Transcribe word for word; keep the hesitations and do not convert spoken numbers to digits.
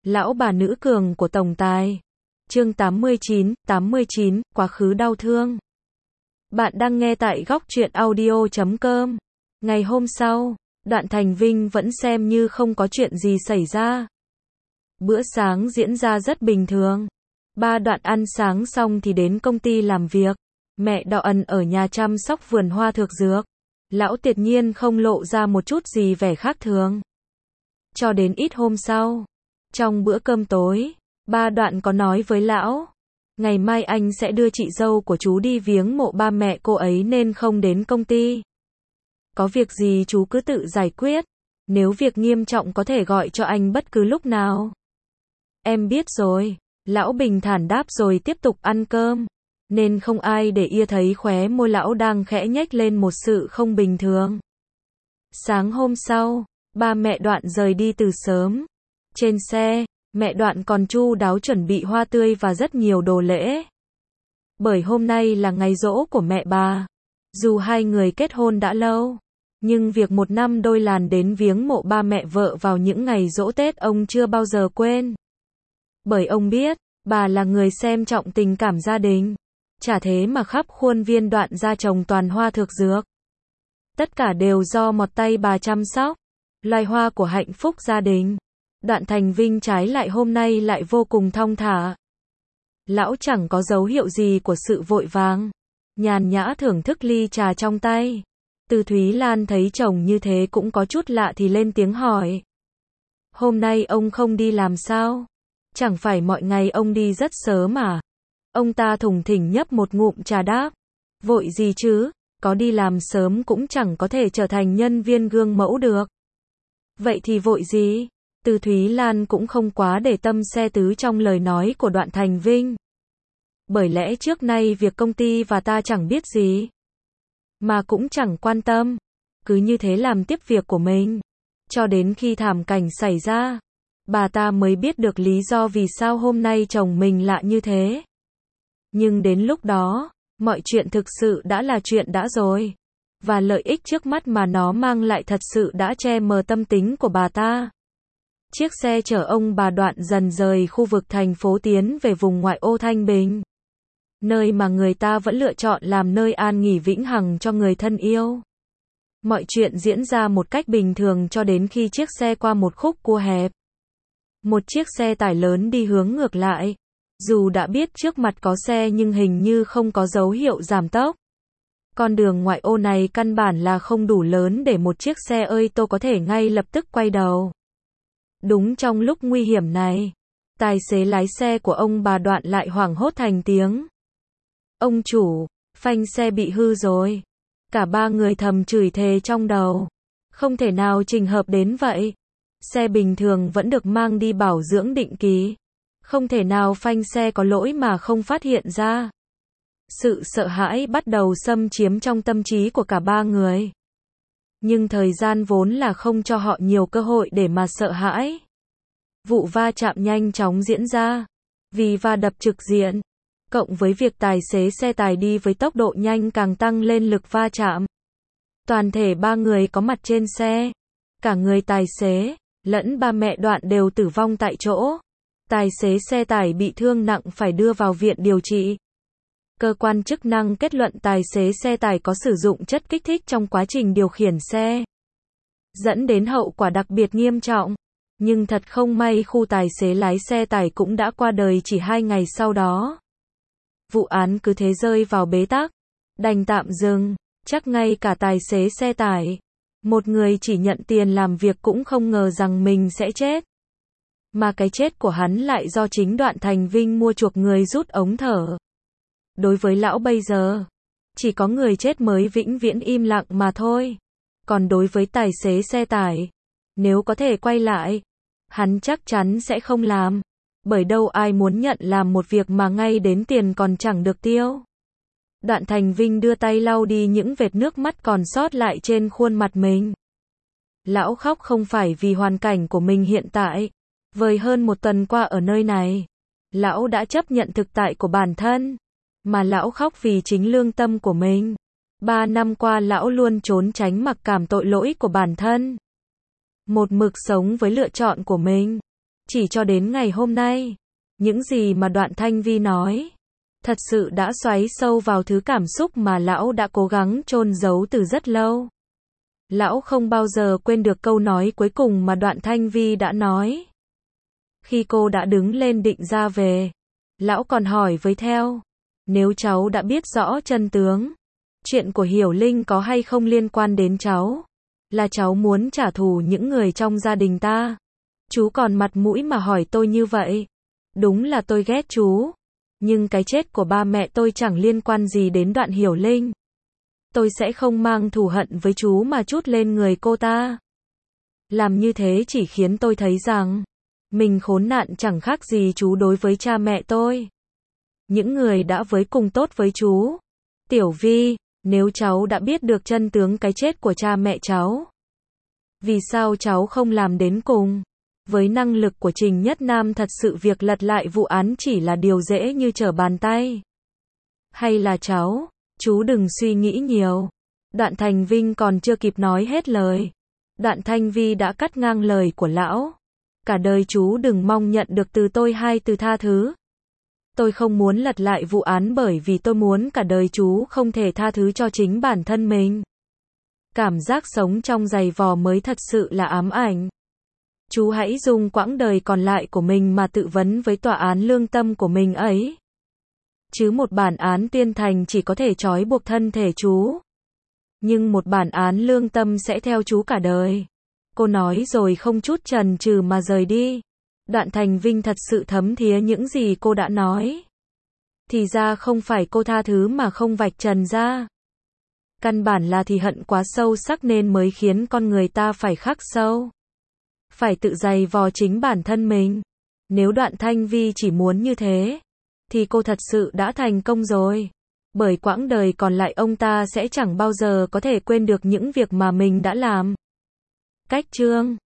Lão bà nữ cường của tổng tài. Chương tám mươi chín, tám mươi chín, quá khứ đau thương. Bạn đang nghe tại góc truyện audio chấm com. Ngày hôm sau, Đoạn Thành Vinh vẫn xem như không có chuyện gì xảy ra. Bữa sáng diễn ra rất bình thường. Ba Đoạn ăn sáng xong thì đến công ty làm việc. Mẹ Đọ Ân ở nhà chăm sóc vườn hoa thược dược. Lão tuyệt nhiên không lộ ra một chút gì vẻ khác thường. Cho đến ít hôm sau, trong bữa cơm tối, ba Đoạn có nói với lão, ngày mai anh sẽ đưa chị dâu của chú đi viếng mộ ba mẹ cô ấy nên không đến công ty. Có việc gì chú cứ tự giải quyết, nếu việc nghiêm trọng có thể gọi cho anh bất cứ lúc nào. Em biết rồi, lão bình thản đáp rồi tiếp tục ăn cơm, nên không ai để ý thấy khóe môi lão đang khẽ nhếch lên một sự không bình thường. Sáng hôm sau, ba mẹ Đoạn rời đi từ sớm. Trên xe, mẹ Đoạn còn chu đáo chuẩn bị hoa tươi và rất nhiều đồ lễ. Bởi hôm nay là ngày giỗ của mẹ bà. Dù hai người kết hôn đã lâu, nhưng việc một năm đôi làn đến viếng mộ ba mẹ vợ vào những ngày giỗ Tết ông chưa bao giờ quên. Bởi ông biết, bà là người xem trọng tình cảm gia đình. Chả thế mà khắp khuôn viên Đoạn gia trồng toàn hoa thược dược. Tất cả đều do một tay bà chăm sóc. Loài hoa của hạnh phúc gia đình. Đoạn Thành Vinh trái lại hôm nay lại vô cùng thong thả. Lão chẳng có dấu hiệu gì của sự vội vàng. Nhàn nhã thưởng thức ly trà trong tay. Từ Thúy Lan thấy chồng như thế cũng có chút lạ thì lên tiếng hỏi. Hôm nay ông không đi làm sao? Chẳng phải mọi ngày ông đi rất sớm mà. Ông ta thùng thỉnh nhấp một ngụm trà đáp. Vội gì chứ, có đi làm sớm cũng chẳng có thể trở thành nhân viên gương mẫu được. Vậy thì vội gì? Từ Thúy Lan cũng không quá để tâm xe tứ trong lời nói của Đoạn Thành Vinh. Bởi lẽ trước nay việc công ty và ta chẳng biết gì. Mà cũng chẳng quan tâm. Cứ như thế làm tiếp việc của mình. Cho đến khi thảm cảnh xảy ra, bà ta mới biết được lý do vì sao hôm nay chồng mình lạ như thế. Nhưng đến lúc đó, mọi chuyện thực sự đã là chuyện đã rồi. Và lợi ích trước mắt mà nó mang lại thật sự đã che mờ tâm tính của bà ta. Chiếc xe chở ông bà Đoạn dần rời khu vực thành phố tiến về vùng ngoại ô Thanh Bình. Nơi mà người ta vẫn lựa chọn làm nơi an nghỉ vĩnh hằng cho người thân yêu. Mọi chuyện diễn ra một cách bình thường cho đến khi chiếc xe qua một khúc cua hẹp. Một chiếc xe tải lớn đi hướng ngược lại. Dù đã biết trước mặt có xe nhưng hình như không có dấu hiệu giảm tốc. Con đường ngoại ô này căn bản là không đủ lớn để một chiếc xe ơi tô có thể ngay lập tức quay đầu. Đúng trong lúc nguy hiểm này, tài xế lái xe của ông bà Đoạn lại hoảng hốt thành tiếng. Ông chủ, phanh xe bị hư rồi. Cả ba người thầm chửi thề trong đầu. Không thể nào trình hợp đến vậy. Xe bình thường vẫn được mang đi bảo dưỡng định kỳ. Không thể nào phanh xe có lỗi mà không phát hiện ra. Sự sợ hãi bắt đầu xâm chiếm trong tâm trí của cả ba người. Nhưng thời gian vốn là không cho họ nhiều cơ hội để mà sợ hãi. Vụ va chạm nhanh chóng diễn ra. Vì va đập trực diện, cộng với việc tài xế xe tải đi với tốc độ nhanh càng tăng lên lực va chạm. Toàn thể ba người có mặt trên xe, cả người tài xế, lẫn ba mẹ Đoạn đều tử vong tại chỗ. Tài xế xe tải bị thương nặng phải đưa vào viện điều trị. Cơ quan chức năng kết luận tài xế xe tải có sử dụng chất kích thích trong quá trình điều khiển xe, dẫn đến hậu quả đặc biệt nghiêm trọng. Nhưng thật không may khu tài xế lái xe tải cũng đã qua đời chỉ hai ngày sau đó. Vụ án cứ thế rơi vào bế tắc, đành tạm dừng, chắc ngay cả tài xế xe tải, một người chỉ nhận tiền làm việc cũng không ngờ rằng mình sẽ chết. Mà cái chết của hắn lại do chính Đoạn Thành Vinh mua chuộc người rút ống thở. Đối với lão bây giờ, chỉ có người chết mới vĩnh viễn im lặng mà thôi. Còn đối với tài xế xe tải, nếu có thể quay lại, hắn chắc chắn sẽ không làm. Bởi đâu ai muốn nhận làm một việc mà ngay đến tiền còn chẳng được tiêu. Đoạn Thành Vinh đưa tay lau đi những vệt nước mắt còn sót lại trên khuôn mặt mình. Lão khóc không phải vì hoàn cảnh của mình hiện tại. Vời hơn một tuần qua ở nơi này, lão đã chấp nhận thực tại của bản thân. Mà lão khóc vì chính lương tâm của mình. Ba năm qua lão luôn trốn tránh mặc cảm tội lỗi của bản thân. Một mực sống với lựa chọn của mình. Chỉ cho đến ngày hôm nay, những gì mà Đoạn Thanh Vi nói, thật sự đã xoáy sâu vào thứ cảm xúc mà lão đã cố gắng chôn giấu từ rất lâu. Lão không bao giờ quên được câu nói cuối cùng mà Đoạn Thanh Vi đã nói. Khi cô đã đứng lên định ra về, lão còn hỏi với theo, nếu cháu đã biết rõ chân tướng, chuyện của Hiểu Linh có hay không liên quan đến cháu, là cháu muốn trả thù những người trong gia đình ta. Chú còn mặt mũi mà hỏi tôi như vậy. Đúng là tôi ghét chú. Nhưng cái chết của ba mẹ tôi chẳng liên quan gì đến Đoạn Hiểu Linh. Tôi sẽ không mang thù hận với chú mà trút lên người cô ta. Làm như thế chỉ khiến tôi thấy rằng mình khốn nạn chẳng khác gì chú đối với cha mẹ tôi. Những người đã với cùng tốt với chú. Tiểu Vi, nếu cháu đã biết được chân tướng cái chết của cha mẹ cháu, vì sao cháu không làm đến cùng? Với năng lực của Trình Nhất Nam thật sự việc lật lại vụ án chỉ là điều dễ như trở bàn tay. Hay là cháu, chú đừng suy nghĩ nhiều. Đoạn Thành Vinh còn chưa kịp nói hết lời. Đoạn Thanh Vi đã cắt ngang lời của lão. Cả đời chú đừng mong nhận được từ tôi hai từ tha thứ. Tôi không muốn lật lại vụ án bởi vì tôi muốn cả đời chú không thể tha thứ cho chính bản thân mình. Cảm giác sống trong giày vò mới thật sự là ám ảnh. Chú hãy dùng quãng đời còn lại của mình mà tự vấn với tòa án lương tâm của mình ấy. Chứ một bản án tiên thành chỉ có thể trói buộc thân thể chú. Nhưng một bản án lương tâm sẽ theo chú cả đời. Cô nói rồi không chút chần chừ mà rời đi. Đoạn Thành Vinh thật sự thấm thía những gì cô đã nói. Thì ra không phải cô tha thứ mà không vạch trần ra. Căn bản là thì hận quá sâu sắc nên mới khiến con người ta phải khắc sâu. Phải tự giày vò chính bản thân mình. Nếu Đoạn Thanh Vi chỉ muốn như thế, thì cô thật sự đã thành công rồi. Bởi quãng đời còn lại ông ta sẽ chẳng bao giờ có thể quên được những việc mà mình đã làm. Cách chương